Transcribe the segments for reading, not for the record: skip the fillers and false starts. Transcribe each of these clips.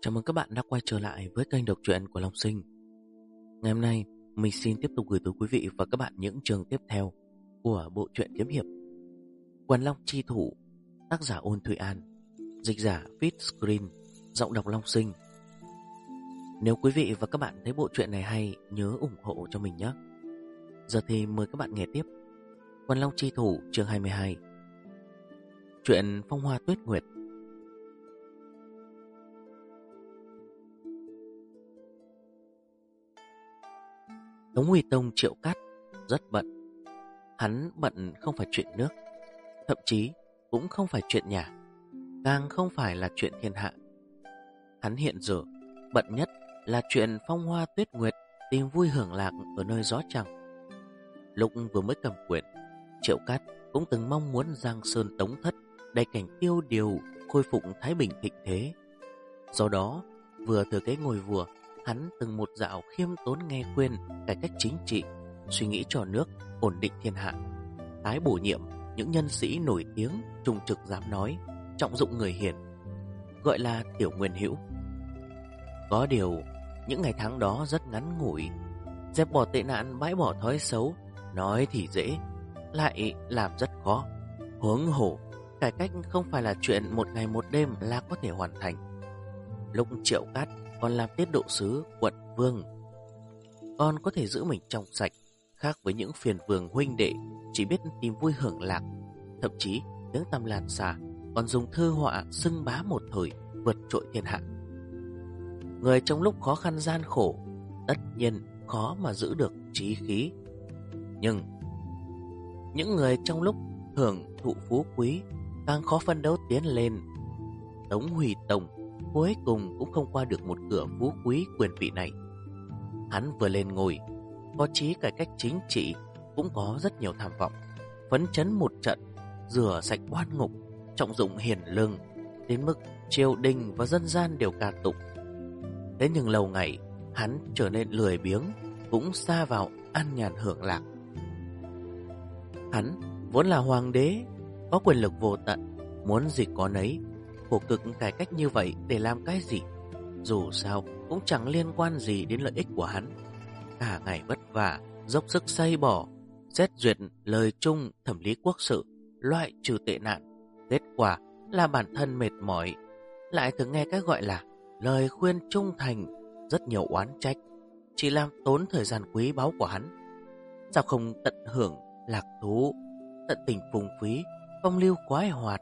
Chào mừng các bạn đã quay trở lại với kênh đọc truyện của Long Sinh. Ngày hôm nay, mình xin tiếp tục gửi tới quý vị và các bạn những chương tiếp theo của bộ truyện kiếm hiệp Quần Long Chi Thủ, tác giả Ôn Thụy An, dịch giả Vidscreen, giọng đọc Long Sinh. Nếu quý vị và các bạn thấy bộ truyện này hay, nhớ ủng hộ cho mình nhé. Giờ thì mời các bạn nghe tiếp Quần Long Chi Thủ chương 22, truyện Phong Hoa Tuyết Nguyệt. Tống Huy Tông Triệu Cát rất bận. Hắn bận không phải chuyện nước, thậm chí cũng không phải chuyện nhà, càng không phải là chuyện thiên hạ. Hắn hiện giờ bận nhất là chuyện Phong Hoa Tuyết Nguyệt tìm vui hưởng lạc ở nơi gió trăng. Lúc vừa mới cầm quyền, Triệu Cát cũng từng mong muốn Giang Sơn Tống Thất đầy cảnh tiêu điều, khôi phục thái bình thịnh thế. Do đó, vừa thừa kế ngôi vua, hắn từng một dạo khiêm tốn nghe khuyên cải cách chính trị, suy nghĩ cho nước ổn định thiên hạ, tái bổ nhiệm những nhân sĩ nổi tiếng trung trực dám nói, trọng dụng người hiền, gọi là tiểu nguyên hữu. Có điều, những ngày tháng đó rất ngắn ngủi, dẹp bỏ tệ nạn, bãi bỏ thói xấu, nói thì dễ, lại làm rất khó. Huống hồ, cải cách không phải là chuyện một ngày một đêm là có thể hoàn thành. Lúc Triệu Cát còn làm tiết độ sứ quận vương, còn có thể giữ mình trong sạch, khác với những phiền vương huynh đệ chỉ biết tìm vui hưởng lạc, thậm chí tiếng tăm lan xa, còn dùng thư họa xưng bá một thời, vượt trội thiên hạ. Người trong lúc khó khăn gian khổ tất nhiên khó mà giữ được trí khí, nhưng những người trong lúc hưởng thụ phú quý càng khó phấn đấu tiến lên. Tống Huy Tông cuối cùng cũng không qua được một cửa phú quý quyền vị này. Hắn vừa lên ngôi, có chí cải cách chính trị, cũng có rất nhiều tham vọng, phấn chấn một trận, rửa sạch oan ngục, trọng dụng hiền lương, đến mức triều đình và dân gian đều ca tụng. Thế nhưng lâu ngày, hắn trở nên lười biếng, cũng sa vào an nhàn hưởng lạc. Hắn vốn là hoàng đế, có quyền lực vô tận, muốn gì có nấy. Khổ cực cải cách như vậy để làm cái gì? Dù sao cũng chẳng liên quan gì đến lợi ích của hắn. Cả ngày vất vả, dốc sức xây bỏ, xét duyệt lời chung thẩm lý quốc sự, loại trừ tệ nạn. Kết quả là bản thân mệt mỏi, lại thường nghe cái gọi là lời khuyên trung thành, rất nhiều oán trách, chỉ làm tốn thời gian quý báu của hắn. Sao không tận hưởng lạc thú, tận tình phung phí, phong lưu khoái hoạt?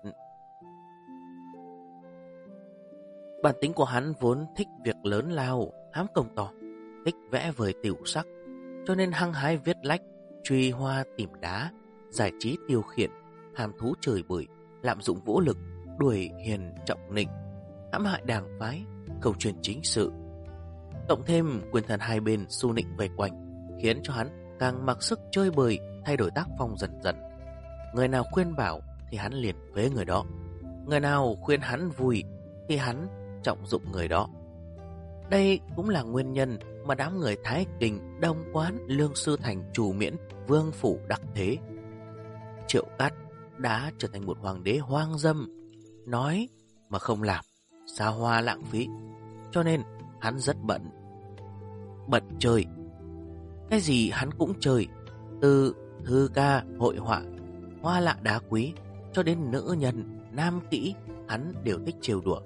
Bản tính của hắn vốn thích việc lớn lao, hám công to, thích vẽ vời tiểu sắc, cho nên hăng hái viết lách, truy hoa tìm đá, giải trí tiêu khiển, hàm thú chơi bời, lạm dụng vũ lực, đuổi hiền trọng nịnh, hãm hại đảng phái, cầu truyền chính sự. Cộng thêm quyền thần hai bên xu nịnh vây quanh, khiến cho hắn càng mặc sức chơi bời, thay đổi tác phong dần dần. Người nào khuyên bảo thì hắn liền phế người đó, người nào khuyên hắn vui thì hắn trọng dụng người đó. Đây cũng là nguyên nhân mà đám người Thái Kình, Đông Quán, Lương Sư Thành, Trù Miễn, Vương Phủ đắc thế. Triệu Cát đã trở thành một hoàng đế hoang dâm, nói mà không làm, xa hoa lãng phí. Cho nên hắn rất bận. Bận chơi, cái gì hắn cũng chơi, từ thư ca, hội họa, hoa lạ đá quý, cho đến nữ nhân, nam kỹ, hắn đều thích trêu đùa.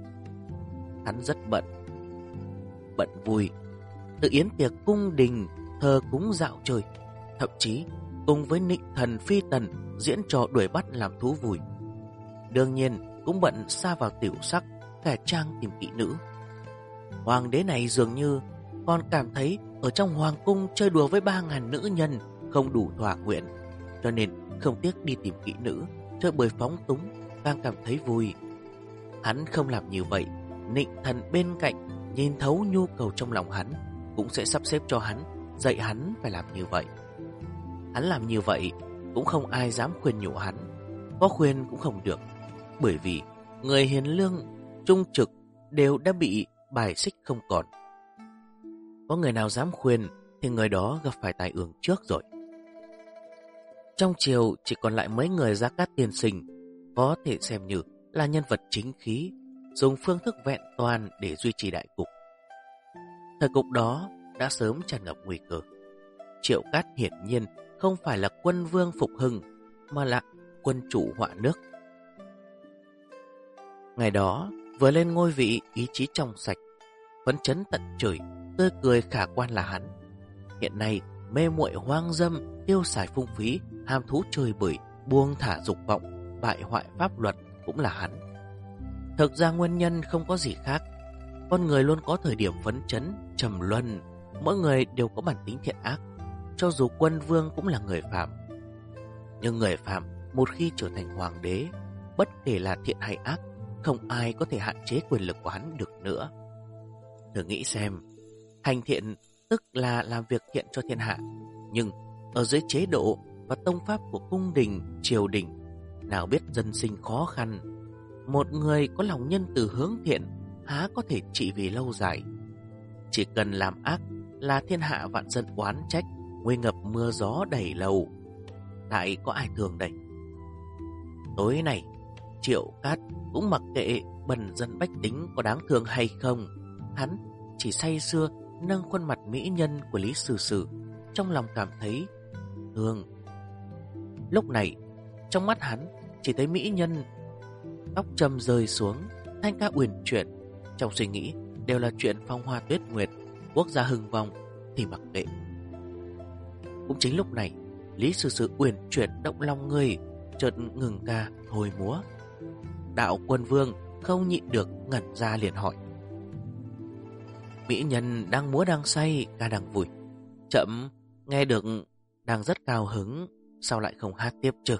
Hắn rất bận, bận vui, từ yến tiệc cung đình, thờ cúng dạo chơi, thậm chí cùng với nịnh thần phi tần diễn trò đuổi bắt làm thú vui. Đương nhiên cũng bận sa vào tiểu sắc, cải trang tìm kỹ nữ. Hoàng đế này dường như còn cảm thấy ở trong hoàng cung chơi đùa với 3.000 nữ nhân không đủ thỏa nguyện, cho nên không tiếc đi tìm kỹ nữ, chơi bời phóng túng, càng cảm thấy vui. Hắn không làm như vậy, nịnh thần bên cạnh nhìn thấu nhu cầu trong lòng hắn, cũng sẽ sắp xếp cho hắn, dạy hắn phải làm như vậy. Hắn làm như vậy cũng không ai dám khuyên nhủ hắn, có khuyên cũng không được, bởi vì người hiền lương, trung trực đều đã bị bài xích không còn. Có người nào dám khuyên thì người đó gặp phải tai ương trước rồi. Trong triều chỉ còn lại mấy người Gia Cát tiên sinh có thể xem như là nhân vật chính khí, dùng phương thức vẹn toàn để duy trì đại cục. Thời cục đó đã sớm tràn ngập nguy cơ. Triệu Cát hiển nhiên không phải là quân vương phục hưng, mà là quân chủ họa nước. Ngày đó, vừa lên ngôi vị, ý chí trong sạch, phấn chấn tận trời, tươi cười khả quan là hắn. Hiện nay, mê muội hoang dâm, tiêu xài phung phí, ham thú chơi bời, buông thả dục vọng, bại hoại pháp luật cũng là hắn. Thực ra nguyên nhân không có gì khác. Con người luôn có thời điểm phấn chấn, trầm luân. Mỗi người đều có bản tính thiện ác. Cho dù quân vương cũng là người phạm. Nhưng người phạm một khi trở thành hoàng đế, bất kể là thiện hay ác, không ai có thể hạn chế quyền lực của hắn được nữa. Thử nghĩ xem, hành thiện tức là làm việc thiện cho thiên hạ. Nhưng ở dưới chế độ và tông pháp của cung đình, triều đình, nào biết dân sinh khó khăn. Một người có lòng nhân từ hướng thiện há có thể trị vì lâu dài. Chỉ cần làm ác là thiên hạ vạn dân oán trách, nguy ngập mưa gió đầy lầu. Lại có ai thường đây? Tối này, Triệu Cát cũng mặc kệ bần dân bách tính có đáng thương hay không. Hắn chỉ say sưa nâng khuôn mặt mỹ nhân của Lý Sư Sư, trong lòng cảm thấy thương. Lúc này, trong mắt hắn chỉ thấy mỹ nhân, tóc trầm rơi xuống, thanh ca uyển chuyển. Trong suy nghĩ đều là chuyện phong hoa tuyết nguyệt, quốc gia hưng vong thì mặc kệ. Cũng chính lúc này, Lý Sư Sư uyển chuyển động lòng người, chợt ngừng ca thôi múa. Đạo quân vương không nhịn được ngẩn ra liền hỏi: mỹ nhân đang múa đang say, ca đang vui, chậm nghe được đang rất cao hứng, sao lại không hát tiếp chứ?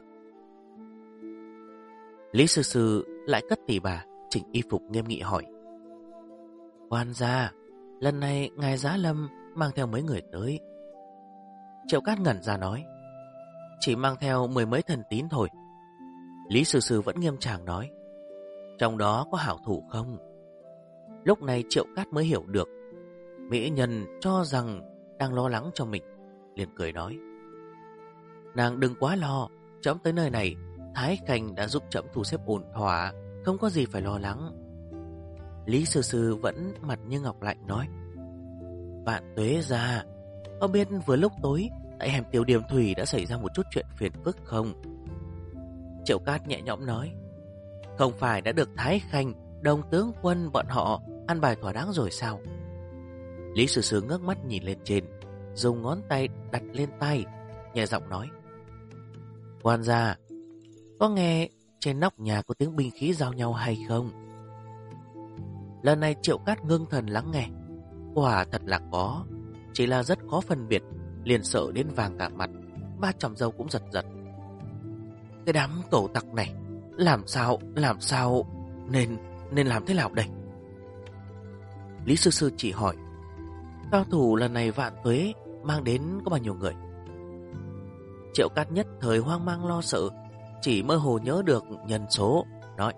Lý Sư Sư lại cất tỉ bà, chỉnh y phục nghiêm nghị hỏi: quan gia, lần này ngài Giá Lâm mang theo mấy người tới? Triệu Cát ngẩn ra nói: chỉ mang theo 10 mấy thần tín thôi. Lý Sư Sư vẫn nghiêm trang nói: trong đó có hảo thủ không? Lúc này Triệu Cát mới hiểu được mỹ nhân cho rằng đang lo lắng cho mình, liền cười nói: nàng đừng quá lo, trẫm tới nơi này, Thái Khanh đã giúp trẫm thu xếp ổn thỏa, không có gì phải lo lắng. Lý Sư Sư vẫn mặt như ngọc lạnh nói: Vạn Tuế gia, có biết vừa lúc tối tại hẻm Tiểu Điềm Thủy đã xảy ra một chút chuyện phiền phức không? Triệu Cát nhẹ nhõm nói: không phải đã được Thái Khanh, Đồng tướng quân bọn họ ăn bài thỏa đáng rồi sao? Lý Sư Sư ngước mắt nhìn lên trên, dùng ngón tay đặt lên tay, nhẹ giọng nói: quan gia, có nghe trên nóc nhà có tiếng binh khí giao nhau hay không? Lần này Triệu Cát ngưng thần lắng nghe. Quả thật là có, chỉ là rất khó phân biệt, liền sợ đến vàng cả mặt, ba chòm râu cũng giật giật. Cái đám cẩu tặc này, làm sao, nên làm thế nào đây? Lý Sư Sư chỉ hỏi: cao thủ lần này Vạn Tuế mang đến có bao nhiêu người? Triệu Cát nhất thời hoang mang lo sợ, chỉ mơ hồ nhớ được nhân số, nói: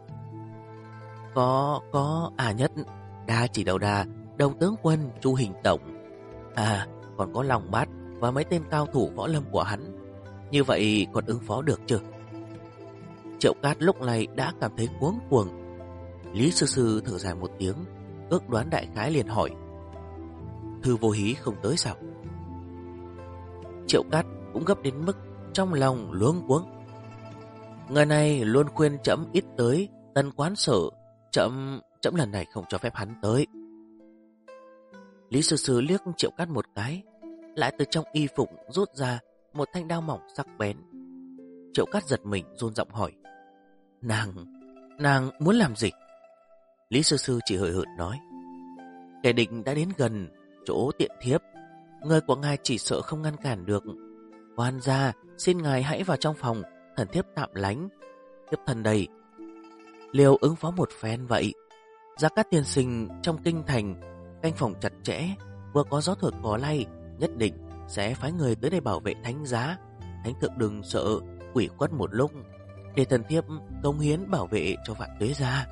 có nhất đa chỉ đầu đà, Đồng tướng quân Chu Hình Tổng, còn có Long Bát và mấy tên cao thủ võ lâm của hắn. Như vậy còn ứng phó được chưa? Triệu Cát lúc này đã cảm thấy cuống cuồng. Lý Sư Sư thở dài một tiếng, ước đoán đại khái liền hỏi: Thư Vô Hí không tới sao? Triệu Cát cũng gấp đến mức trong lòng luống cuống. Người này luôn khuyên trẫm ít tới Tân Quán Sở, trẫm lần này không cho phép hắn tới. Lý Sư Sư liếc Triệu Cát một cái, lại từ trong y phục rút ra một thanh đao mỏng sắc bén. Triệu Cát giật mình run giọng hỏi: Nàng muốn làm gì? Lý Sư Sư chỉ hời hợt nói: kẻ địch đã đến gần chỗ tiện thiếp, người của ngài chỉ sợ không ngăn cản được. Quan gia, xin ngài hãy vào trong phòng, thần thiếp tạm lánh. Thiếp thần đây, liều ứng phó một phen vậy. Gia Cát tiên sinh trong kinh thành canh phòng chặt chẽ, vừa có gió thổi cỏ lay, nhất định sẽ phái người tới đây bảo vệ thánh giá. Thánh thượng đừng sợ, ủy khuất một lúc, để thần thiếp cống hiến bảo vệ cho Vạn Tuế gia.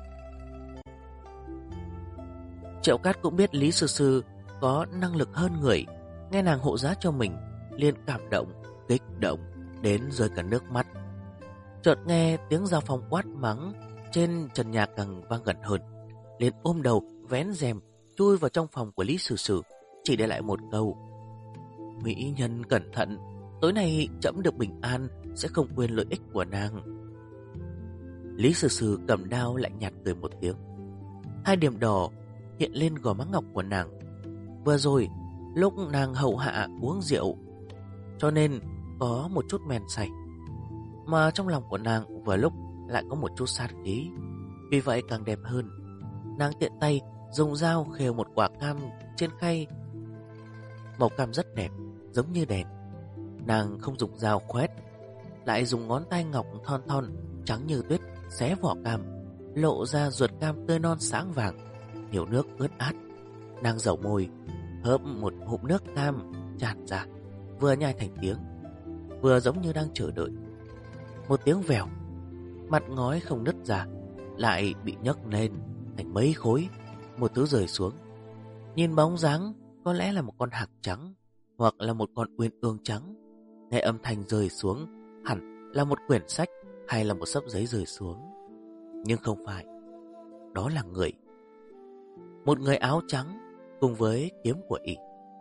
Triệu Cát cũng biết Lý Sư Sư có năng lực hơn người, nghe nàng hộ giá cho mình, liền cảm động, kích động đến rơi cả nước mắt. Chợt nghe tiếng giao phong quát mắng trên trần nhà càng vang gần hơn, liền ôm đầu vén rèm chui vào trong phòng của Lý Sử Sử, chỉ để lại một câu: mỹ nhân cẩn thận, tối nay trẫm được bình an, sẽ không quên lợi ích của nàng. Lý Sử Sử cầm đao lạnh nhạt cười một tiếng. Hai điểm đỏ hiện lên gò má ngọc của nàng. Vừa rồi lúc nàng hậu hạ uống rượu, cho nên có một chút men say, mà trong lòng của nàng vừa lúc lại có một chút sát khí, vì vậy càng đẹp hơn. Nàng tiện tay dùng dao khều một quả cam trên khay. Màu cam rất đẹp, giống như đèn. Nàng không dùng dao khoét, lại dùng ngón tay ngọc thon thon trắng như tuyết xé vỏ cam, lộ ra ruột cam tươi non sáng vàng, nhiều nước ướt át. Nàng dẩu môi, hớp một ngụm nước cam tràn ra, vừa nhai thành tiếng, vừa giống như đang chờ đợi. Một tiếng vèo, mặt ngói không nứt ra, lại bị nhấc lên thành mấy khối, một thứ rơi xuống. Nhìn bóng dáng, có lẽ là một con hạc trắng, hoặc là một con uyên ương trắng. Nghe âm thanh rơi xuống, hẳn là một quyển sách hay là một xấp giấy rơi xuống. Nhưng không phải, đó là người. Một người áo trắng cùng với kiếm của ỷ.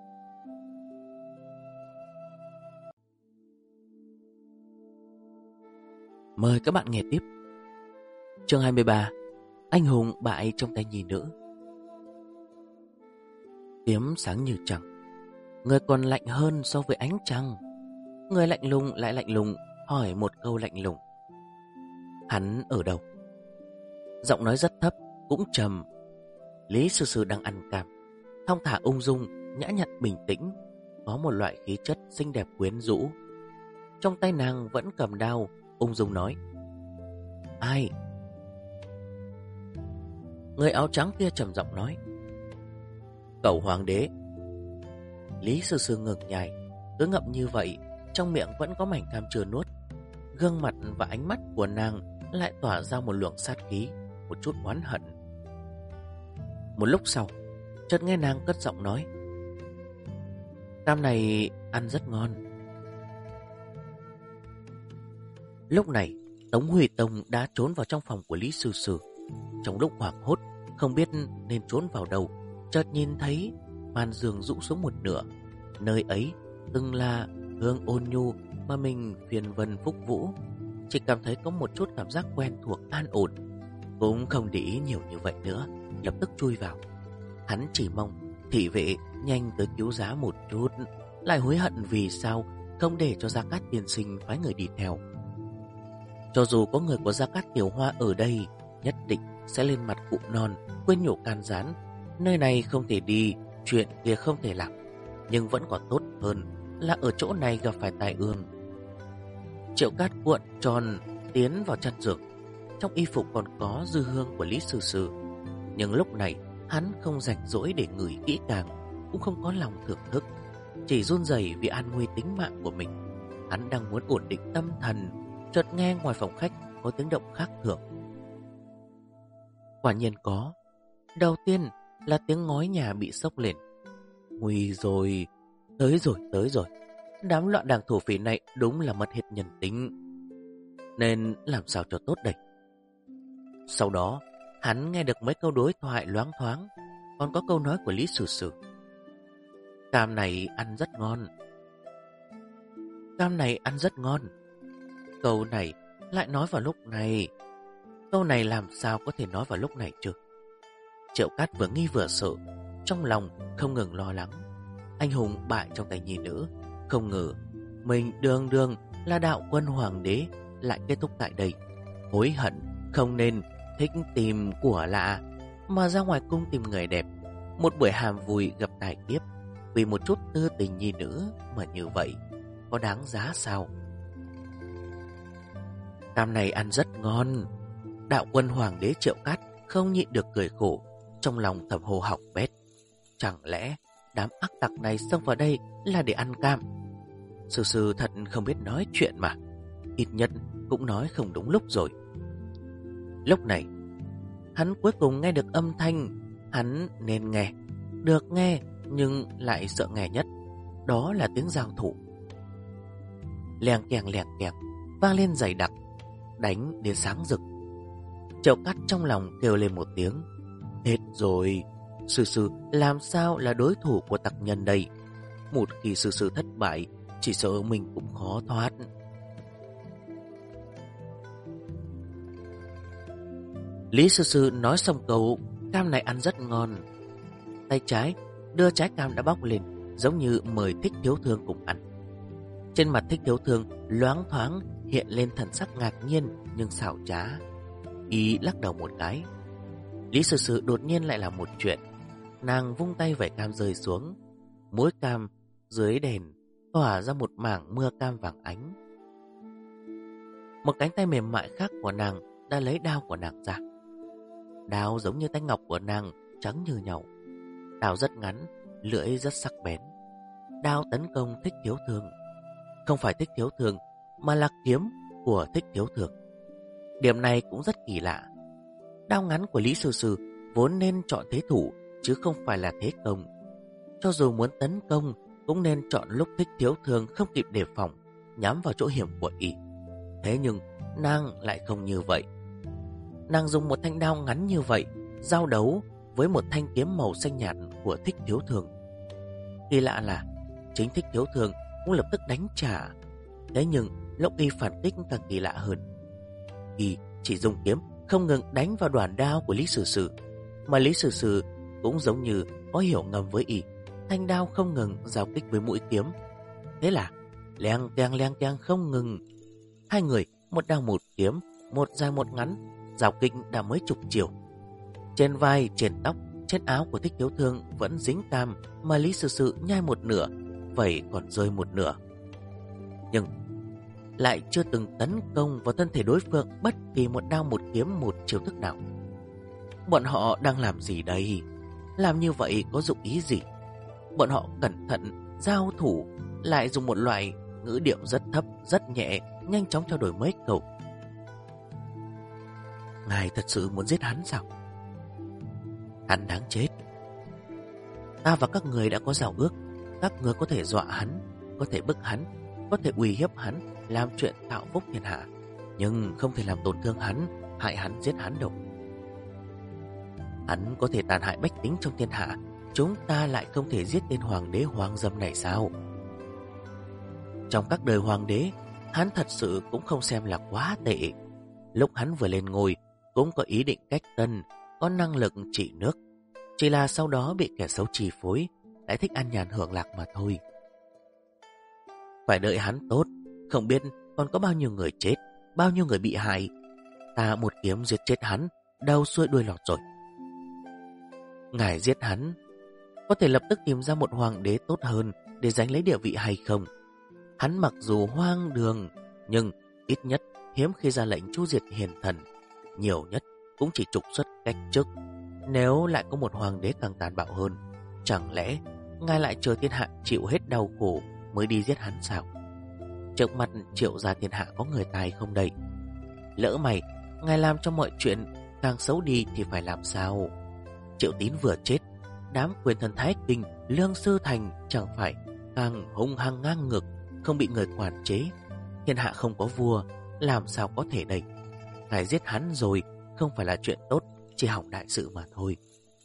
Mời các bạn nghe tiếp. Chương 23. Anh hùng bại trong tay nhi nữ. Kiếm sáng như trăng, người còn lạnh hơn so với ánh trăng. Người lạnh lùng lại lạnh lùng hỏi một câu lạnh lùng: hắn ở đâu? Giọng nói rất thấp, cũng trầm. Lý Sử Sử đang ăn cam, thong thả ung dung, nhã nhặn bình tĩnh, có một loại khí chất xinh đẹp quyến rũ. Trong tay nàng vẫn cầm đao, ung dung nói: ai? Người áo trắng kia trầm giọng nói: cậu hoàng đế. Lý Sử Sử ngừng nhai, cứ ngậm như vậy, trong miệng vẫn có mảnh cam chưa nuốt. Gương mặt và ánh mắt của nàng lại tỏa ra một luồng sát khí, một chút oán hận. Một lúc sau, chợt nghe nàng cất giọng nói: cam này ăn rất ngon. Lúc này, Tống Huy Tông đã trốn vào trong phòng của Lý Sử Sử. Trong lúc hoảng hốt, không biết nên trốn vào đâu, chợt nhìn thấy màn giường rũ xuống một nửa. Nơi ấy từng là hương ôn nhu mà mình phiền vân phúc vũ. Chỉ cảm thấy có một chút cảm giác quen thuộc an ổn, cũng không để ý nhiều như vậy nữa, lập tức chui vào. Hắn chỉ mong thị vệ nhanh tới cứu giá một chút, lại hối hận vì sao không để cho Gia Cát tiên sinh phái người đi theo. Cho dù có người của Gia Cát Tiểu Hoa ở đây, nhất định sẽ lên mặt cụ non, quên nhủ can gián: nơi này không thể đi, chuyện kia không thể làm. Nhưng vẫn còn tốt hơn là ở chỗ này gặp phải tai ương. Triệu Cát cuộn tròn tiến vào chăn giường. Trong y phục còn có dư hương của Lý Sử Sử, nhưng lúc này hắn không rảnh rỗi để ngửi kỹ càng, cũng không có lòng thưởng thức, chỉ run rẩy vì an nguy tính mạng của mình. Hắn đang muốn ổn định tâm thần, chợt nghe ngoài phòng khách có tiếng động khác thường. Quả nhiên có. Đầu tiên là tiếng ngói nhà bị xốc lên. Nguy rồi, tới rồi. Đám loạn đảng thổ phỉ này đúng là mất hết nhân tính, nên làm sao cho tốt đây. Sau đó hắn nghe được mấy câu đối thoại loáng thoáng, còn có câu nói của Lý Sử Sử: cam này ăn rất ngon. Cam này ăn rất ngon. Câu này lại nói vào lúc này. Câu này làm sao có thể nói vào lúc này chứ? Triệu Cát vừa nghi vừa sợ, trong lòng không ngừng lo lắng. Anh hùng bại trong tay nhi nữ, không ngờ mình đường đường là đạo quân hoàng đế lại kết thúc tại đây. Hối hận không nên thích tìm của lạ mà ra ngoài cung tìm người đẹp. Một buổi hàm vui gặp tai kiếp, vì một chút tư tình nhi nữ mà như vậy, có đáng giá sao? Cam này ăn rất ngon. Đạo quân hoàng đế Triệu Cát không nhịn được cười khổ, trong lòng thầm hô hỏng bét. Chẳng lẽ đám ác tặc này xông vào đây là để ăn cam? Sử Sử thật không biết nói chuyện mà, ít nhất cũng nói không đúng lúc rồi. Lúc này hắn cuối cùng nghe được âm thanh hắn nên nghe, được nghe nhưng lại sợ nghe nhất. Đó là tiếng giao thủ. Leng keng vang lên dày đặc, đánh đến sáng rực. Triệu Cát trong lòng kêu lên một tiếng. Hết rồi, Sư Sư làm sao là đối thủ của tặc nhân đây? Một khi Sư Sư thất bại, chỉ sợ mình cũng khó thoát. Lý Sư Sư nói xong câu cam này ăn rất ngon. Tay trái đưa trái cam đã bóc lên, giống như mời Thích Thiếu Thương cùng ăn. Trên mặt Thích Thiếu Thương loáng thoáng hiện lên thần sắc ngạc nhiên nhưng xảo trá. Y lắc đầu một cái. Lý Sư Sư đột nhiên lại làm một chuyện. Nàng vung tay vẩy cam rơi xuống. Mỗi cam dưới đèn tỏa ra một mảng mưa cam vàng ánh. Một cánh tay mềm mại khác của nàng đã lấy đao của nàng ra. Đao giống như tay ngọc của nàng, trắng như nhau. Đao rất ngắn, lưỡi rất sắc bén. Đao tấn công Thích Thiếu Thương. Không phải Thích Thiếu Thương, mà là kiếm của Thích Thiếu Thương. Điểm này cũng rất kỳ lạ. Đao ngắn của Lý Sư Sư vốn nên chọn thế thủ, chứ không phải là thế công. Cho dù muốn tấn công, cũng nên chọn lúc Thích Thiếu Thương không kịp đề phòng, nhắm vào chỗ hiểm của y. Thế nhưng nàng lại không như vậy. Nàng dùng một thanh đao ngắn như vậy giao đấu với một thanh kiếm màu xanh nhạt của Thích Thiếu Thương. Kỳ lạ là chính Thích Thiếu Thương cũng lập tức đánh trả. Thế nhưng lúc y phản kích càng kỳ lạ hơn. Y chỉ dùng kiếm không ngừng đánh vào đoàn đao của Lý Sử Sử, mà Lý Sử Sử cũng giống như có hiểu ngầm với y. Thanh đao không ngừng giao kích với mũi kiếm. Thế là leng keng không ngừng. Hai người một đao một kiếm, một dài một ngắn, giao kích đã mấy chục chiều. Trên vai, trên tóc, trên áo của Thích Thiếu Thương vẫn dính cam, mà Lý Sử Sử nhai một nửa, vậy còn rơi một nửa. Nhưng lại chưa từng tấn công vào thân thể đối phương bất kỳ một đao một kiếm một chiêu thức nào. Bọn họ đang làm gì đây? Làm như vậy có dụng ý gì? Bọn họ cẩn thận giao thủ, lại dùng một loại ngữ điệu rất thấp, rất nhẹ, nhanh chóng trao đổi mấy câu. Ngài thật sự muốn giết hắn sao? Hắn đáng chết. Ta và các người đã có giao ước. Các người có thể dọa hắn, có thể bức hắn, có thể uy hiếp hắn, làm chuyện tạo phúc thiên hạ, nhưng không thể làm tổn thương hắn, hại hắn, giết hắn đâu. Hắn có thể tàn hại bách tính trong thiên hạ, chúng ta lại không thể giết tên hoàng đế hoang dâm này sao? Trong các đời hoàng đế, hắn thật sự cũng không xem là quá tệ. Lúc hắn vừa lên ngôi, cũng có ý định cách tân, có năng lực trị nước. Chỉ là sau đó bị kẻ xấu chi phối, lại thích an nhàn hưởng lạc mà thôi. Phải đợi hắn tốt, không biết còn có bao nhiêu người chết, bao nhiêu người bị hại. Ta một kiếm giết chết hắn, đầu xuôi đuôi lọt rồi. Ngài giết hắn, có thể lập tức tìm ra một hoàng đế tốt hơn để giành lấy địa vị hay không? Hắn mặc dù hoang đường, nhưng ít nhất hiếm khi ra lệnh chu diệt hiền thần, nhiều nhất cũng chỉ trục xuất cách chức. Nếu lại có một hoàng đế càng tàn bạo hơn, chẳng lẽ ngài lại chờ thiên hạ chịu hết đau khổ mới đi giết hắn sao? Trước mặt Triệu gia thiên hạ có người tài không đây? Lỡ mày ngài làm cho mọi chuyện càng xấu đi thì phải làm sao? Triệu Tín vừa chết, đám quyền thần Thái Kinh, Lương Sư Thành chẳng phải càng hung hăng ngang ngược, không bị người quản chế. Thiên hạ không có vua, làm sao có thể đây? Ngài giết hắn rồi, không phải là chuyện tốt, chỉ hỏng đại sự mà thôi.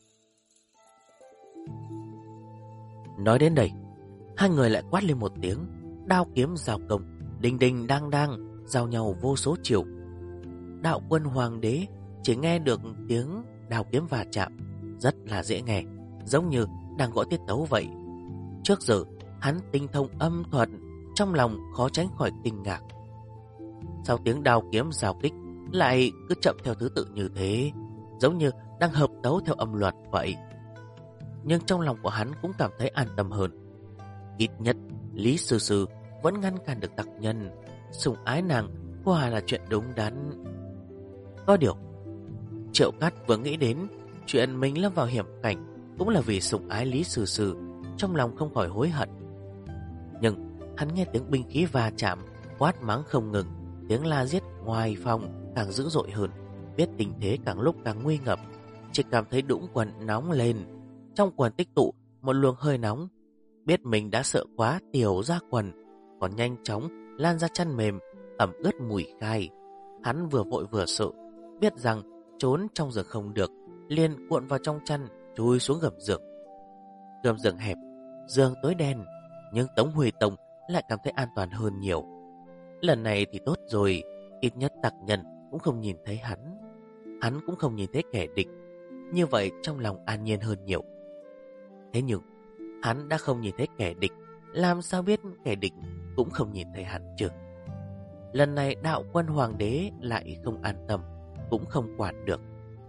Nói đến đây, hai người lại quát lên một tiếng, đao kiếm giao công, đình đình đang đang, giao nhau vô số chiều. Đạo quân hoàng đế chỉ nghe được tiếng đao kiếm va chạm, rất là dễ nghe, giống như đang gõ tiết tấu vậy. Trước giờ, hắn tinh thông âm thuật, trong lòng khó tránh khỏi kinh ngạc. Sau tiếng đao kiếm giao kích, lại cứ chậm theo thứ tự như thế, giống như đang hợp tấu theo âm luật vậy. Nhưng trong lòng của hắn cũng cảm thấy an tâm hơn. Ít nhất Lý Sư Sư vẫn ngăn cản được tặc nhân, sủng ái nàng quả là chuyện đúng đắn. Có điều Triệu Cát vừa nghĩ đến chuyện mình lâm vào hiểm cảnh cũng là vì sủng ái Lý Sư Sư, trong lòng không khỏi hối hận. Nhưng hắn nghe tiếng binh khí va chạm, quát mắng không ngừng, tiếng la giết ngoài phòng càng dữ dội hơn, biết tình thế càng lúc càng nguy ngập, chỉ cảm thấy đũng quần nóng lên. Trong quần tích tụ một luồng hơi nóng, biết mình đã sợ quá tiểu ra quần, còn nhanh chóng lan ra chăn mềm, ẩm ướt mùi khai. Hắn vừa vội vừa sợ, biết rằng trốn trong giờ không được, liền cuộn vào trong chăn, chui xuống gầm giường. Gầm giường hẹp, giường tối đen, nhưng Tống Huy Tông lại cảm thấy an toàn hơn nhiều. Lần này thì tốt rồi, ít nhất tặc nhân cũng không nhìn thấy hắn cũng không nhìn thấy kẻ địch. Như vậy trong lòng an nhiên hơn nhiều. Thế nhưng hắn đã không nhìn thấy kẻ địch, làm sao biết kẻ địch cũng không nhìn thấy hắn chứ? Lần này đạo quân hoàng đế lại không an tâm, cũng không quản được.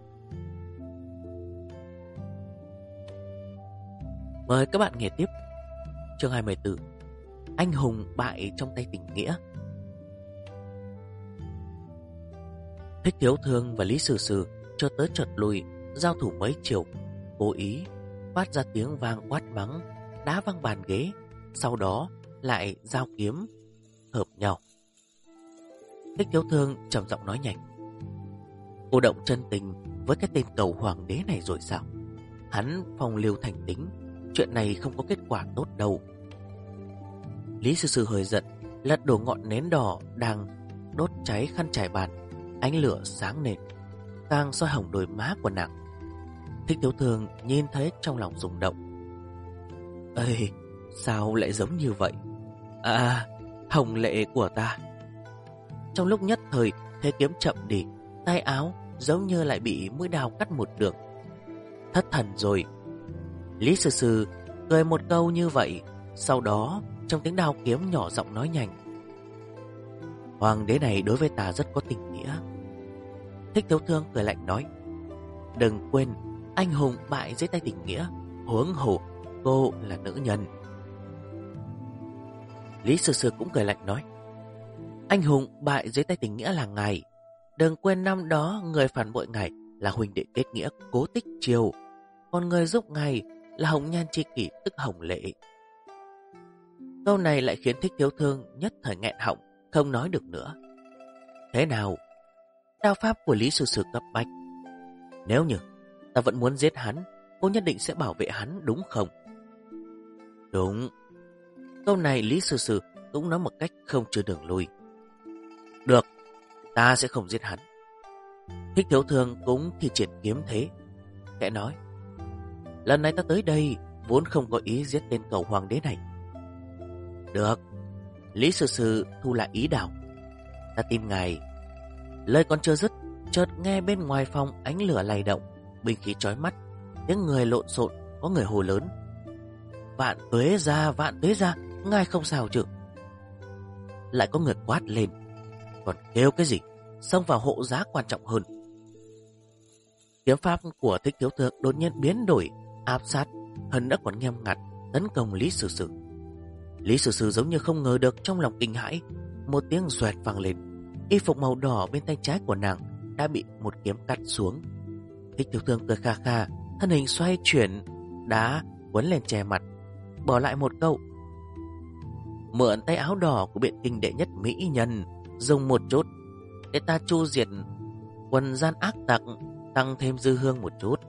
Mời các bạn nghe tiếp. Chương 24. Anh hùng bại trong tay tình nghĩa. Thích Thiếu Thương và Lý Sử Sử chợt tới chợt lui, giao thủ mấy chiều, cố ý phát ra tiếng vang quát mắng, đá văng bàn ghế, sau đó lại giao kiếm hợp nhau. Thích Thiếu Thương trầm giọng nói nhanh: cô động chân tình với cái tên cầu hoàng đế này rồi sao? Hắn phong lưu thành tính, chuyện này không có kết quả tốt đâu. Lý Sư Sư hơi giận, lật đổ ngọn nến đỏ đang đốt cháy khăn trải bàn, ánh lửa sáng lên, càng soi hồng đôi má của nàng. Thích Thiếu Thương nhìn thấy trong lòng rung động. Ây, sao lại giống như vậy? À, hồng lệ của ta. Trong lúc nhất thời, thế kiếm chậm đi, tay áo giống như lại bị mũi đao cắt một đường. Thất thần rồi. Lý Sư Sư cười một câu như vậy, sau đó trong tiếng đao kiếm nhỏ giọng nói nhanh: hoàng đế này đối với ta rất có tình nghĩa. Thích Thiếu Thương cười lạnh nói: đừng quên, anh hùng bại dưới tay tình nghĩa, huống hồ cô là nữ nhân. Lý Sư Sư cũng cười lạnh nói: anh hùng bại dưới tay tình nghĩa là ngài. Đừng quên năm đó người phản bội ngài là huynh đệ kết nghĩa Cố Tích Triều, còn người giúp ngài là Hồng Nhan Chi Kỷ tức Hồng Lệ. Câu này lại khiến Thích Thiếu Thương nhất thời nghẹn họng, không nói được nữa. Thế nào? Đao pháp của Lý Sư Sư cấp bách. Nếu như ta vẫn muốn giết hắn, cô nhất định sẽ bảo vệ hắn đúng không? Đúng. Câu này Lý Sư Sư cũng nói một cách không chừa đường lui. Được, ta sẽ không giết hắn. Thích Thiếu Thương cũng thi triển kiếm thế, kẻ nói: lần này ta tới đây vốn không có ý giết tên cầu hoàng đế này. Được. Lý Sư Sư thu lại ý đảo: ta tìm ngài. Lời còn chưa dứt, chợt nghe bên ngoài phòng ánh lửa lay động, binh khí chói mắt, tiếng người lộn xộn, có người hô lớn: vạn tuế ra, ngài không sao chứ? Lại có người quát lên: còn kêu cái gì, xông vào hộ giá quan trọng hơn. Kiếm pháp của Thích Thiếu Thương đột nhiên biến đổi, áp sát, hơn nữa còn nghiêm ngặt tấn công Lý Sử Sử. Lý Sử Sử giống như không ngờ được, trong lòng kinh hãi, một tiếng xoẹt vang lên, y phục màu đỏ bên tay trái của nàng đã bị một kiếm cắt xuống. Thích Thiếu Thương cười kha kha, thân hình xoay chuyển, đá quấn lên che mặt, bỏ lại một câu: mượn tay áo đỏ của biện kinh đệ nhất mỹ nhân, dùng một chút để ta chu diệt quần gian ác tặc, tăng thêm dư hương một chút.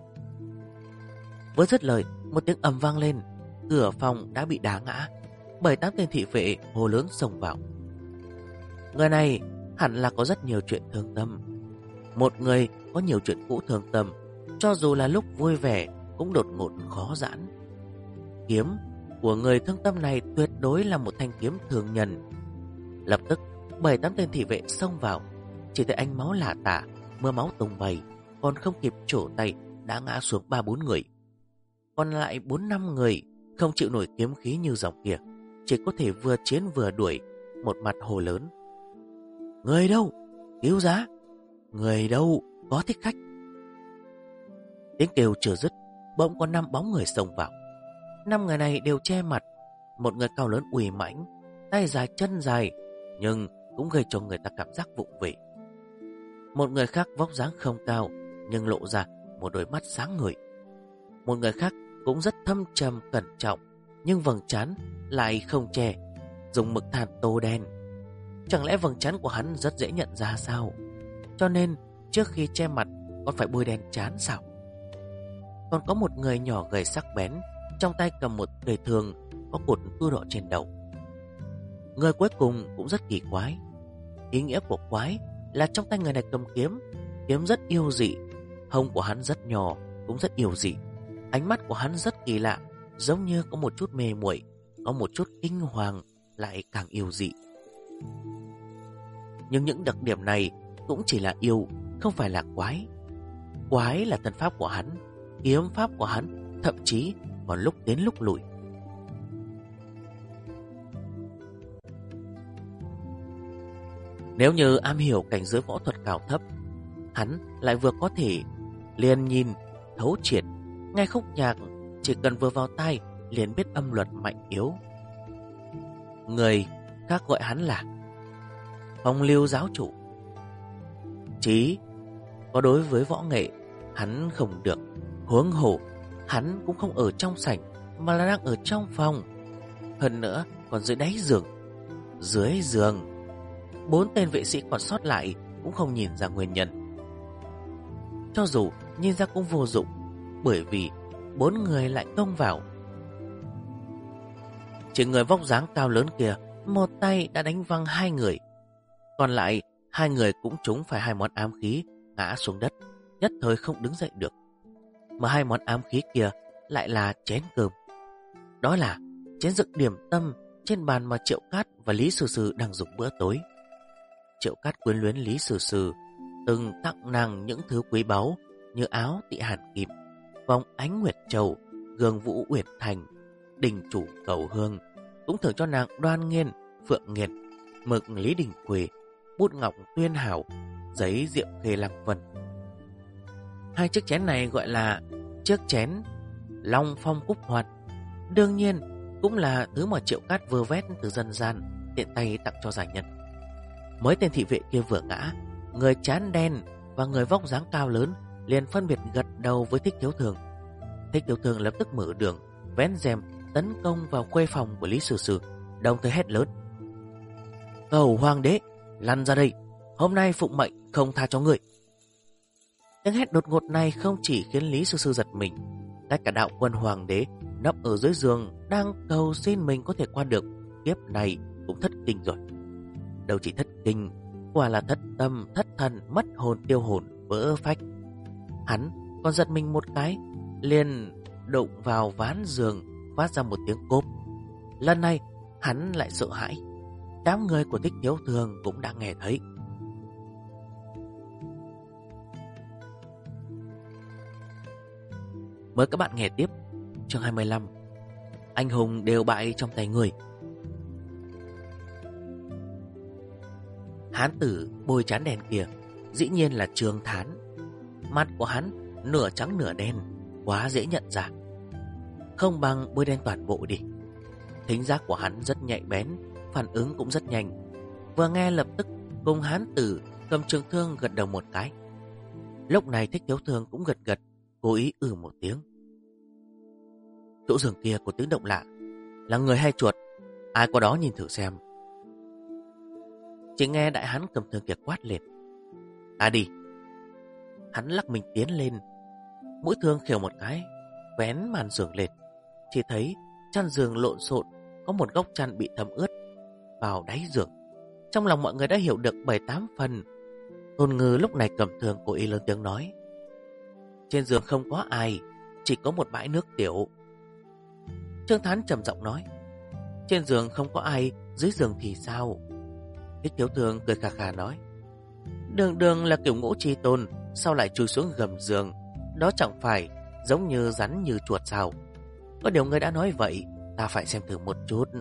Vừa dứt lời, một tiếng ầm vang lên, cửa phòng đã bị đá ngã, 7-8 tên thị vệ hô lớn xông vào. Người này hẳn là có rất nhiều chuyện thương tâm. Một người có nhiều chuyện cũ thương tâm, cho dù là lúc vui vẻ cũng đột ngột khó giãn. Kiếm của người thương tâm này tuyệt đối là một thanh kiếm thường nhân. Lập tức 7-8 tên thị vệ xông vào, chỉ thấy ánh máu lả tả, mưa máu tung bay, còn không kịp trổ tay đã ngã xuống 3-4 người. Còn lại 4-5 người không chịu nổi kiếm khí như dòng kia, chỉ có thể vừa chiến vừa đuổi, một mặt hồ lớn: người đâu? Cứu giá! Người đâu? Có thích khách! Tiếng kêu chưa dứt, bỗng có 5 bóng người xông vào. 5 người này đều che mặt. Một người cao lớn uy mãnh, tay dài chân dài, nhưng cũng gây cho người ta cảm giác vụng về. Một người khác vóc dáng không cao, nhưng lộ ra một đôi mắt sáng ngời. Một người khác cũng rất thâm trầm cẩn trọng, nhưng vầng trán lại không che, dùng mực than tô đen. Chẳng lẽ vầng trán của hắn rất dễ nhận ra sao? Cho nên trước khi che mặt còn phải bôi đen trán sao? Còn có một người nhỏ gầy sắc bén, trong tay cầm một cây thương có cột tua đỏ trên đầu. Người cuối cùng cũng rất kỳ quái. Ý nghĩa của quái là trong tay người này cầm kiếm, kiếm rất yêu dị, Hông của hắn rất nhỏ, cũng rất yêu dị. Ánh mắt của hắn rất kỳ lạ, giống như có một chút mê muội, có một chút kinh hoàng, lại càng yêu dị. Nhưng những đặc điểm này cũng chỉ là yêu, không phải là quái. Quái là thân pháp của hắn, kiếm pháp của hắn, thậm chí còn lúc đến lúc lùi. Nếu như am hiểu cảnh giới võ thuật cao thấp, hắn lại vừa có thể liền nhìn, thấu triệt, nghe khúc nhạc chỉ cần vừa vào tai liền biết âm luật mạnh yếu. Người khác gọi hắn là Phong Lưu giáo chủ. Chí có đối với võ nghệ hắn không được, huống hồ hắn cũng không ở trong sảnh mà là đang ở trong phòng. Hơn nữa còn dưới đáy giường. Dưới giường 4 tên vệ sĩ còn sót lại cũng không nhìn ra nguyên nhân. Cho dù nhìn ra cũng vô dụng, bởi vì 4 người lại công vào. Chỉ người vóc dáng cao lớn kia một tay đã đánh văng 2 người. Còn lại 2 người cũng trúng phải 2 món ám khí, ngã xuống đất, nhất thời không đứng dậy được. Mà 2 món ám khí kia lại là chén cơm. Đó là chén dược điểm tâm trên bàn mà Triệu Cát và Lý Sử Sử đang dùng bữa tối. Triệu Cát quyến luyến Lý Sử Sử, từng tặng nàng những thứ quý báu như áo Tị Hàn Kim, vòng Ánh Nguyệt Châu, gương Vũ Uyển Thành, đình chủ Cầu Hương, cũng thưởng cho nàng Đoan Nghiên, Phượng Nghiên, mực Lý Đình Quỳ, bút ngọc Tuyên Hảo, giấy Diệu Khê Lăng Vân. 2 chiếc chén này gọi là chiếc chén Long Phong Cúc Hoạt. Đương nhiên cũng là thứ mà Triệu Cát vơ vét từ dân gian, tiện tay tặng cho giải nhân. Mấy tên thị vệ kia vừa ngã, người trán đen và người vóc dáng cao lớn liền phân biệt gật đầu với Thích Thiếu Thường. Thích Thiếu Thường lập tức mở đường, vén rèm tấn công vào khuê phòng của Lý Sử Sử, đồng thời hét lớn: "Cầu hoàng đế, lăn ra đây, hôm nay phụng mệnh không tha cho người." Tiếng hét đột ngột này không chỉ khiến Lý Sử Sử giật mình, tất cả đạo quân hoàng đế nấp ở dưới giường đang cầu xin mình có thể qua được kiếp này cũng thất kinh rồi. Đâu chỉ thất kinh, quả là thất tâm, thất thần, mất hồn tiêu hồn, vỡ phách. Hắn còn giật mình một cái, liền đụng vào ván giường, phát ra một tiếng cốp. Lần này hắn lại sợ hãi. Đám người của Thích Thiếu Thường cũng đã nghe thấy. Mời các bạn nghe tiếp chương 25. Anh hùng đều bại trong tay người. Hán tử bôi trán đen kia dĩ nhiên là Trương Thán. Mặt của hắn nửa trắng nửa đen, quá dễ nhận ra. Không bằng bôi đen toàn bộ đi. Thính giác của hắn rất nhạy bén, phản ứng cũng rất nhanh. Vừa nghe lập tức cùng hán tử cầm trường thương gật đầu một cái. Lúc này Thích Thiếu Thường cũng gật gật, cố ý một tiếng. Chỗ giường kia có tiếng động lạ, là người hay chuột, ai qua đó nhìn thử xem. Chỉ nghe đại hán cầm thương kia quát lên: "Ta đi!" Hắn lắc mình tiến lên, mũi thương khều một cái, vén màn giường lên. Chỉ thấy chăn giường lộn xộn, có một góc chăn bị thấm ướt vào đáy giường. Trong lòng mọi người đã hiểu được 7-8 phần. Tôn Ngư lúc này cầm thương cố ý lớn tiếng nói: "Trên giường không có ai, chỉ có một bãi nước tiểu." Trương Thán trầm giọng nói: "Trên giường không có ai, dưới giường thì sao?" Thích Thiếu Thường cười khà khà nói: "Đường đường là kiểu Ngũ Chi Tôn, sao lại chui xuống gầm giường? Đó chẳng phải giống như rắn như chuột sao? Có điều người đã nói vậy, ta phải xem thử một chút."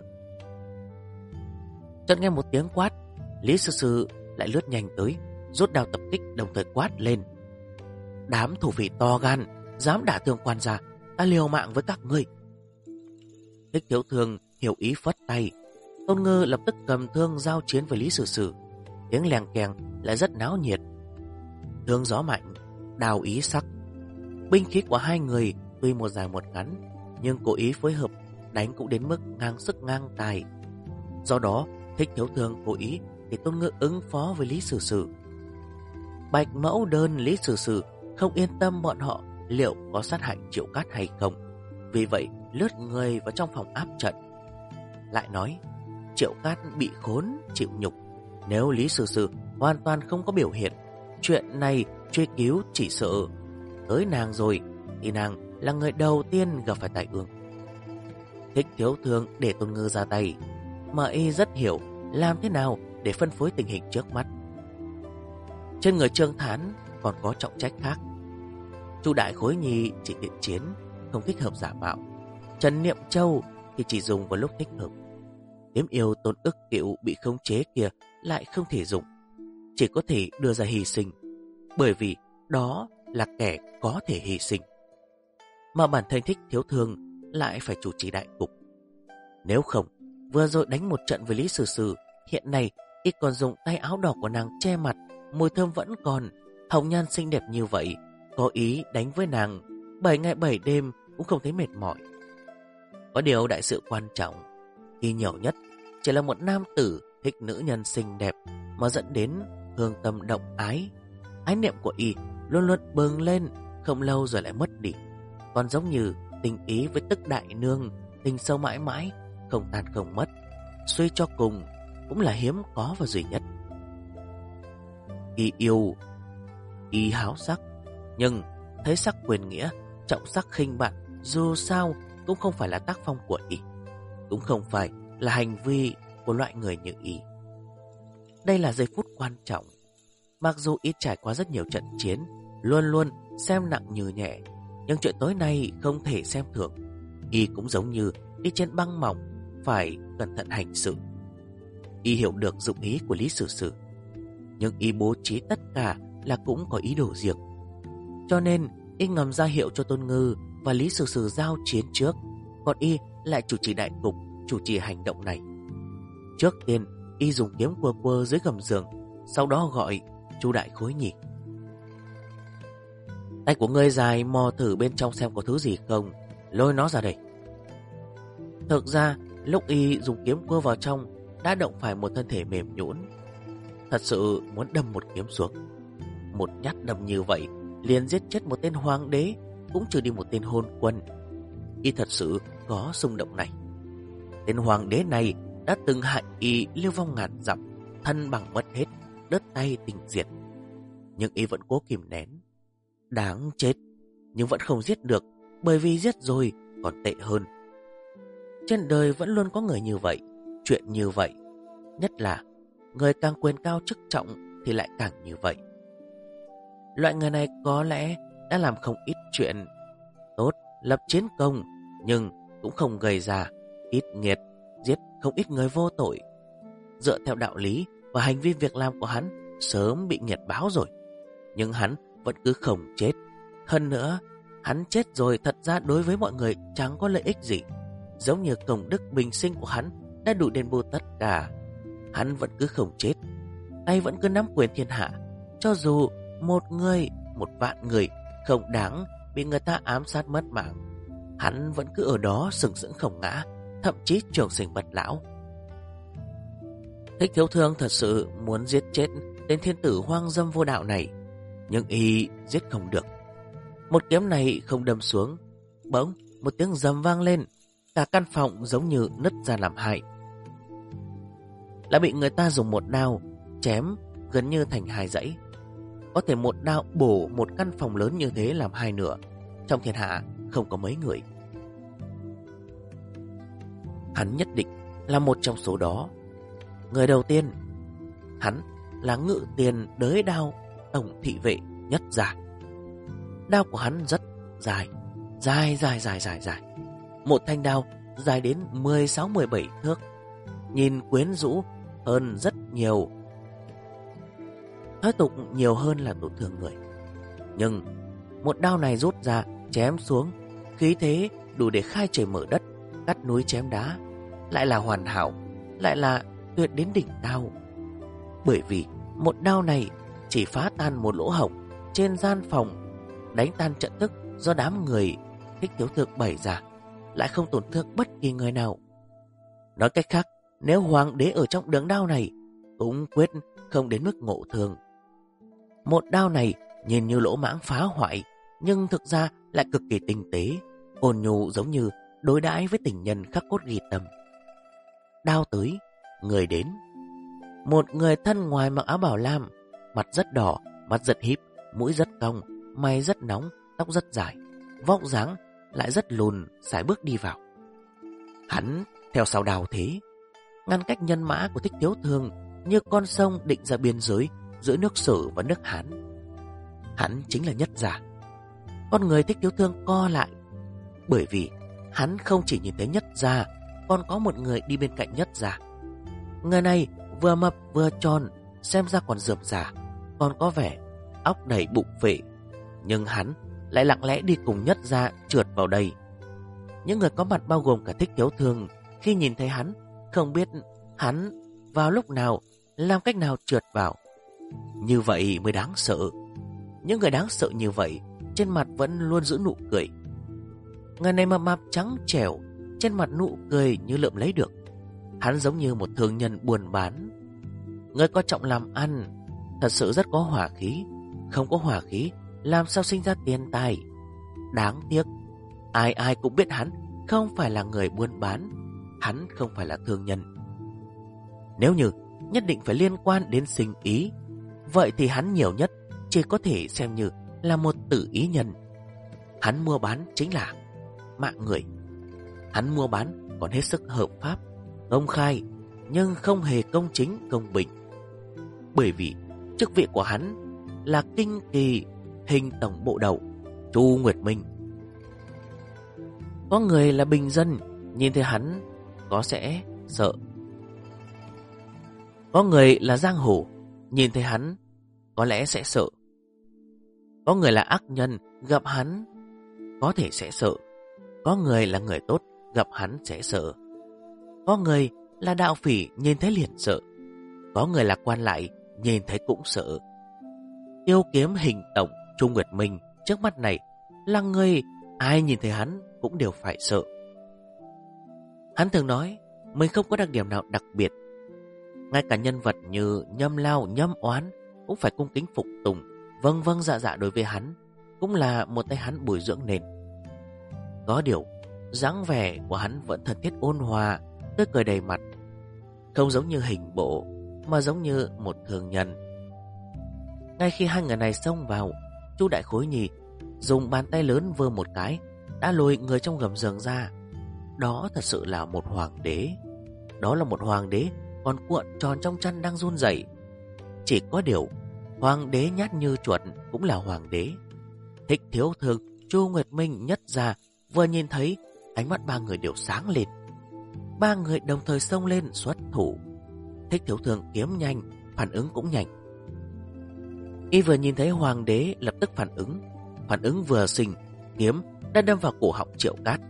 Chợt nghe một tiếng quát, Lý Sử Sử lại lướt nhanh tới, rút đao tập kích, đồng thời quát lên: "Đám thủ phỉ to gan, dám đả thương quan gia, ta liều mạng với các ngươi." Thích Thiếu Thường hiểu ý phất tay. Tôn Ngư lập tức cầm thương giao chiến với Lý Sử Sử. Tiếng leng keng lại rất náo nhiệt. Thương gió mạnh, đao ý sắc. Binh khí của hai người tuy một dài một ngắn, nhưng cố ý phối hợp đánh cũng đến mức ngang sức ngang tài. Do đó Thích Thiếu Thường cố ý để Tôn Ngư ứng phó với Lý Sử Sử. Bạch Mẫu Đơn, Lý Sử Sử không yên tâm bọn họ liệu có sát hại Triệu Cát hay không, vì vậy lướt người vào trong phòng áp trận. Lại nói Triệu Cát bị khốn chịu nhục, nếu Lý Sử Sử hoàn toàn không có biểu hiện, chuyện này truy cứu chỉ sợ tới nàng rồi thì nàng là người đầu tiên gặp phải tai ương. Thích Thiếu Thương để Tôn Ngư ra tay, mà y rất hiểu làm thế nào để phân phối tình hình trước mắt. Trên người Trương Thán còn có trọng trách khác. Chu Đại Khối Nhi chỉ thiện chiến, không thích hợp giả mạo. Trần Niệm Châu thì chỉ dùng vào lúc thích hợp. Kiếm yêu Tôn Ức Cựu bị khống chế kia lại không thể dùng, chỉ có thể đưa ra hy sinh, bởi vì đó là kẻ có thể hy sinh. Mà bản thân Thích Thiếu Thương lại phải chủ trì đại cục. Nếu không, vừa rồi đánh một trận với Lý Sử Sử, hiện nay y còn dùng tay áo đỏ của nàng che mặt, mùi thơm vẫn còn, hồng nhan xinh đẹp như vậy, có ý đánh với nàng 7 ngày 7 đêm cũng không thấy mệt mỏi. Có điều đại sự quan trọng, y nhiều nhất chỉ là một nam tử thích nữ nhân xinh đẹp mà dẫn đến hương tâm động ái. Ái niệm của y luôn luôn bừng lên, không lâu rồi lại mất đi. Còn giống như tình ý với Tức Đại Nương, tình sâu mãi mãi, không tan không mất, suy cho cùng cũng là hiếm có và duy nhất. Y yêu, y háo sắc, nhưng thấy sắc quyền nghĩa, trọng sắc khinh bạn, dù sao cũng không phải là tác phong của y, cũng không phải là hành vi của loại người như y. Đây là giây phút quan trọng. Mặc dù y trải qua rất nhiều trận chiến, luôn luôn xem nặng như nhẹ, nhưng chuyện tối nay không thể xem thường. Y cũng giống như đi trên băng mỏng, phải cẩn thận hành sự. Y hiểu được dụng ý của Lý Sử Sử, nhưng y bố trí tất cả là cũng có ý đồ riêng. Cho nên y ngầm ra hiệu cho Tôn Ngư và Lý Sử Sử giao chiến trước, còn y lại chủ trì đại cục, chủ trì hành động này. Trước tiên y dùng kiếm quơ quơ dưới gầm giường, sau đó gọi Chu Đại Khối Nhi. Tay của ngươi dài, mò thử bên trong xem có thứ gì không, lôi nó ra đây. Thực ra lúc y dùng kiếm quơ vào trong đã động phải một thân thể mềm nhũn, thật sự muốn đâm một kiếm xuống. Một nhát đâm như vậy liền giết chết một tên hoàng đế, cũng trừ đi một tên hôn quân. Y thật sự có xung động này. Tên hoàng đế này đã từng hại y lưu vong ngàn dặm, thân bằng mất hết, đất tay tình diệt. Nhưng y vẫn cố kìm nén. Đáng chết, nhưng vẫn không giết được, bởi vì giết rồi còn tệ hơn. Trên đời vẫn luôn có người như vậy, chuyện như vậy. Nhất là người càng quyền cao chức trọng thì lại càng như vậy. Loại người này có lẽ đã làm không ít chuyện tốt, lập chiến công, nhưng cũng không gây ra ít nghiệt, giết không ít người vô tội. Dựa theo đạo lý và hành vi việc làm của hắn, sớm bị nghiệt báo rồi. Nhưng hắn vẫn cứ không chết. Hơn nữa, hắn chết rồi thật ra đối với mọi người chẳng có lợi ích gì. Giống như công đức bình sinh của hắn đã đủ đền bù tất cả. Hắn vẫn cứ không chết, tay vẫn cứ nắm quyền thiên hạ. Cho dù một người, 1.000.000 người không đáng bị người ta ám sát mất mạng, hắn vẫn cứ ở đó sừng sững không ngã, thậm chí trường sinh bất lão. Thích Thiếu Thương thật sự muốn giết chết tên thiên tử hoang dâm vô đạo này, nhưng y giết không được. Một kiếm này không đâm xuống, bỗng một tiếng rầm vang lên, cả căn phòng giống như nứt ra làm hai. Lại bị người ta dùng một đao chém gần như thành hai dãy. Có thể một đao bổ một căn phòng lớn như thế làm hai nửa, trong thiên hạ không có mấy người. Hắn nhất định là một trong số đó. Người đầu tiên, hắn là Ngự Tiền Đới Đao tổng thị vệ Nhất Gia. Đao của hắn rất dài, dài. Một thanh đao dài đến 16-17 thước, nhìn quyến rũ hơn rất nhiều. Nói tục nhiều hơn là tổn thương người. Nhưng một đao này rút ra chém xuống, khí thế đủ để khai trời mở đất, cắt núi chém đá, lại là hoàn hảo, lại là tuyệt đến đỉnh cao. Bởi vì một đao này chỉ phá tan một lỗ hổng trên gian phòng, đánh tan trận thức do đám người Thích Thiếu Thương bày ra, lại không tổn thương bất kỳ người nào. Nói cách khác, nếu hoàng đế ở trong đường đao này, cũng quyết không đến mức ngộ thương. Một đao này nhìn như lỗ mãng phá hoại, nhưng thực ra lại cực kỳ tinh tế, ôn nhu, giống như đối đãi với tình nhân khắc cốt ghi tâm. Đao tới, người đến. Một người thân ngoài mặc áo bảo lam, mặt rất đỏ, mắt rất híp, mũi rất cong, mày rất nóng, tóc rất dài, vóc dáng lại rất lùn, sải bước đi vào. Hắn theo sau Đào Thế, ngăn cách nhân mã của Thích Thiếu Thương như con sông định ra biên giới giữa nước Sở và nước Hán. Hắn chính là Nhất Gia. Con người Thích Thiếu Thương co lại, bởi vì hắn không chỉ nhìn thấy Nhất Gia, còn có một người đi bên cạnh Nhất Gia. Người này vừa mập vừa tròn, xem ra còn rườm rà, còn có vẻ óc đầy bụng phệ, nhưng hắn lại lặng lẽ đi cùng Nhất Gia trượt vào đây. Những người có mặt bao gồm cả Thích Thiếu Thương, khi nhìn thấy hắn không biết hắn vào lúc nào, làm cách nào trượt vào. Như vậy mới đáng sợ. Những người đáng sợ như vậy trên mặt vẫn luôn giữ nụ cười. Người này mập mạp trắng trẻo, trên mặt nụ cười như lượm lấy được. Hắn giống như một thương nhân buôn bán, người có trọng làm ăn, thật sự rất có hỏa khí. Không có hỏa khí làm sao sinh ra tiền tài. Đáng tiếc, ai ai cũng biết hắn không phải là người buôn bán, hắn không phải là thương nhân. Nếu như nhất định phải liên quan đến sinh ý, vậy thì hắn nhiều nhất chỉ có thể xem như là một tử ý nhân. Hắn mua bán chính là mạng người. Hắn mua bán còn hết sức hợp pháp, công khai, nhưng không hề công chính, công bình. Bởi vì chức vị của hắn là kinh kỳ hình tổng bộ đầu Chu Nguyệt Minh. Có người là bình dân, nhìn thấy hắn có sẽ sợ. Có người là giang hồ, nhìn thấy hắn có lẽ sẽ sợ. Có người là ác nhân, gặp hắn có thể sẽ sợ. Có người là người tốt, gặp hắn sẽ sợ. Có người là đạo phỉ, nhìn thấy liền sợ. Có người là quan lại, nhìn thấy cũng sợ. Tiêu kiếm hình tổng Chu Nguyệt Minh trước mắt này là người ai nhìn thấy hắn cũng đều phải sợ. Hắn thường nói mình không có đặc điểm nào đặc biệt. Ngay cả nhân vật như Nhâm Lao, Nhâm Oán cũng phải cung kính phục tùng, vâng vâng dạ dạ đối với hắn, cũng là một tay hắn bồi dưỡng nên. Có điều, dáng vẻ của hắn vẫn thân thiết ôn hòa, tươi cười đầy mặt, không giống như hình bộ, mà giống như một thương nhân. Ngay khi hai người này xông vào, Chu Đại Khối Nhi dùng bàn tay lớn vơ một cái, đã lôi người trong gầm giường ra. Đó thật sự là một hoàng đế. Đó là một hoàng đế còn cuộn tròn trong chăn đang run rẩy. Chỉ có điều, hoàng đế nhát như chuột cũng là hoàng đế. Thích Thiếu Thương, Chu Nguyệt Minh, Nhất Gia vừa nhìn thấy, ánh mắt ba người đều sáng lên. Ba người đồng thời xông lên xuất thủ. Thích Thiếu Thương kiếm nhanh, phản ứng cũng nhanh. Y vừa nhìn thấy hoàng đế lập tức phản ứng vừa sinh, kiếm đã đâm vào cổ họng Triệu Cát.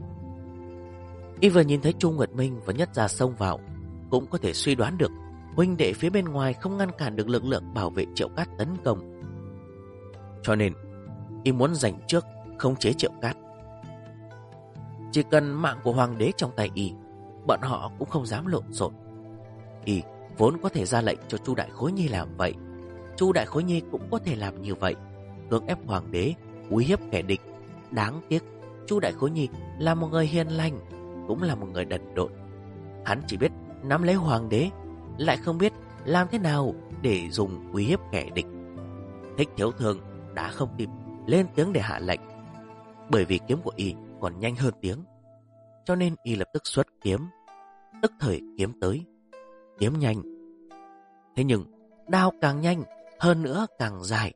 Y vừa nhìn thấy Chu Nguyệt Minh và Nhất Gia xông vào, cũng có thể suy đoán được huynh đệ phía bên ngoài không ngăn cản được lực lượng bảo vệ Triệu Cát tấn công. Cho nên Y muốn giành trước khống chế Triệu Cát. Chỉ cần mạng của hoàng đế trong tay Y, bọn họ cũng không dám lộn xộn. Y vốn có thể ra lệnh cho Chu Đại Khối Nhi làm vậy, Chu Đại Khối Nhi cũng có thể làm như vậy, cưỡng ép hoàng đế, uy hiếp kẻ địch. Đáng tiếc Chu Đại Khối Nhi là một người hiền lành, cũng là một người đần độn. Hắn chỉ biết nắm lấy hoàng đế, lại không biết làm thế nào để dùng uy hiếp kẻ địch. Thích Thiếu Thương đã không kịp lên tiếng để hạ lệnh, bởi vì kiếm của Y còn nhanh hơn tiếng, cho nên Y lập tức xuất kiếm. Tức thời kiếm tới, kiếm nhanh. Thế nhưng đao càng nhanh, hơn nữa càng dài.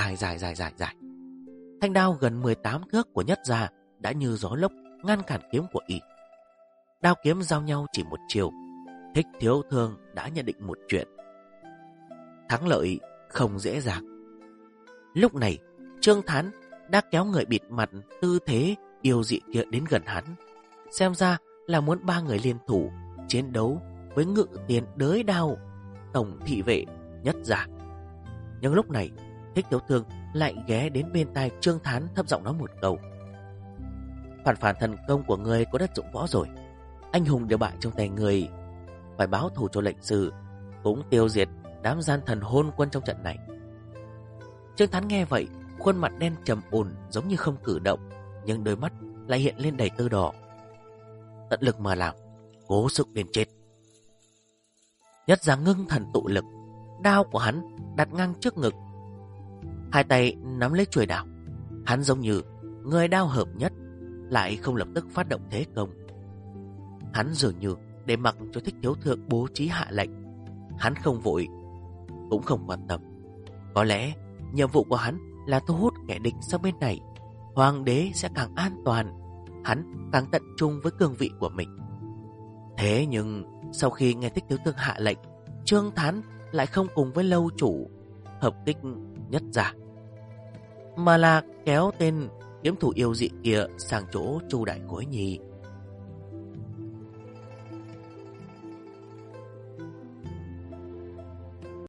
Thanh đao gần 18 thước của Nhất Gia đã như gió lốc ngăn cản kiếm của Y. Đao kiếm giao nhau chỉ một chiều. Thích Thiếu Thương đã nhận định một chuyện: thắng lợi không dễ dàng. Lúc này Trương Thán đã kéo người bịt mặt tư thế yêu dị kia đến gần hắn, xem ra là muốn ba người liên thủ chiến đấu với Ngự Tiền Đới Đao tổng thị vệ Nhất Gia. Nhưng lúc này Thích Thiếu Thương lại ghé đến bên tai Trương Thán thấp giọng nói một câu: phản thần công của người có đất dụng võ rồi, anh hùng đều bại trong tay người, phải báo thù cho lệnh sư, cũng tiêu diệt đám gian thần hôn quân trong trận này. Trương Thán nghe vậy, khuôn mặt đen trầm ổn giống như không cử động, nhưng đôi mắt lại hiện lên đầy tơ đỏ. Tận lực mà làm, cố sức đến chết. Nhất Gia ngưng thần tụ lực, đao của hắn đặt ngang trước ngực, hai tay nắm lấy chuôi đao. Hắn giống như người đao hợp nhất, lại không lập tức phát động thế công. Hắn dường như để mặc cho Thích Thiếu Thượng bố trí hạ lệnh. Hắn không vội, cũng không quan tâm. Có lẽ nhiệm vụ của hắn là thu hút kẻ địch sang bên này. Hoàng đế sẽ càng an toàn, hắn càng tận trung với cương vị của mình. Thế nhưng sau khi nghe Thích Thiếu Thượng hạ lệnh, Trương Thán lại không cùng với lâu chủ hợp kích nhất giả, mà là kéo tên kiếm thủ yêu dị kia sang chỗ Chu Đại Khối Nhi.